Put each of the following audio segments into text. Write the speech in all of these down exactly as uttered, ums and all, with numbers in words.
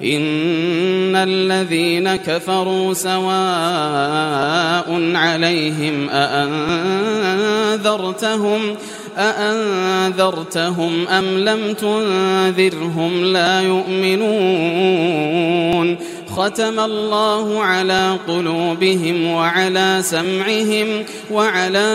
إن الذين كفروا سواء عليهم أأنذرتهم أأنذرتهم أم لم تنذرهم لا يؤمنون ختم الله على قلوبهم وعلى سمعهم وعلى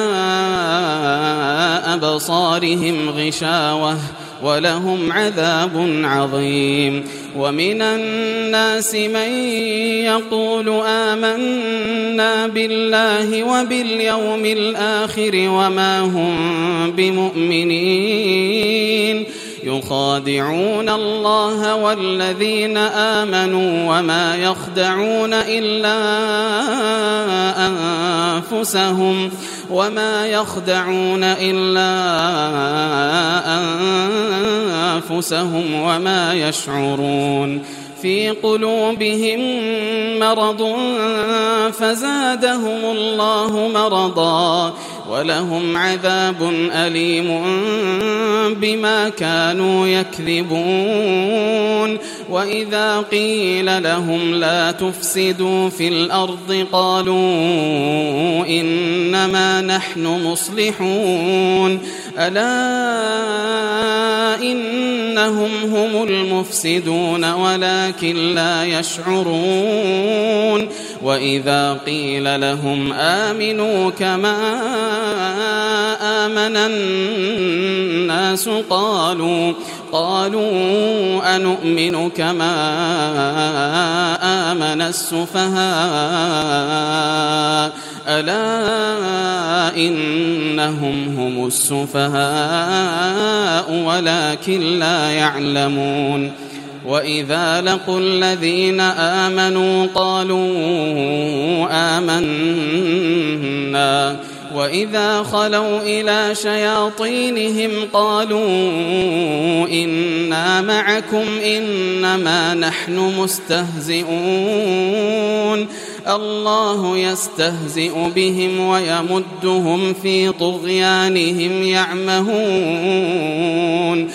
أبصارهم غشاوة ولهم عذاب عظيم ومن الناس من يقول آمنا بالله وباليوم الآخر وما هم بمؤمنين يخادعون الله والذين آمنوا وما يخدعون إلا أنفسهم وما يخدعون إلا أنفسهم وما يشعرون في قلوبهم مرض فزادهم الله مرضا ولهم عذاب أليم بما كانوا يكذبون وإذا قيل لهم لا تفسدوا في الأرض قالوا إنما نحن مصلحون ألا إنهم هم المفسدون ولكن لا يشعرون وإذا قيل لهم آمنوا كما آمن الناس قالوا قالوا أنؤمن كما آمن السفهاء ألا إنهم هم السفهاء ولكن لا يعلمون وإذا لقوا الذين آمنوا قالوا آمنا وإذا خلوا إلى شياطينهم قالوا إنا معكم إنما نحن مستهزئون الله يستهزئ بهم ويمدهم في طغيانهم يعمهون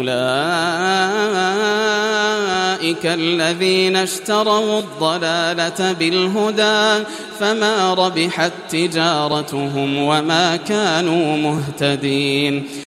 أولئك الذين اشتروا الضلالة بالهدى فما ربحت تجارتهم وما كانوا مهتدين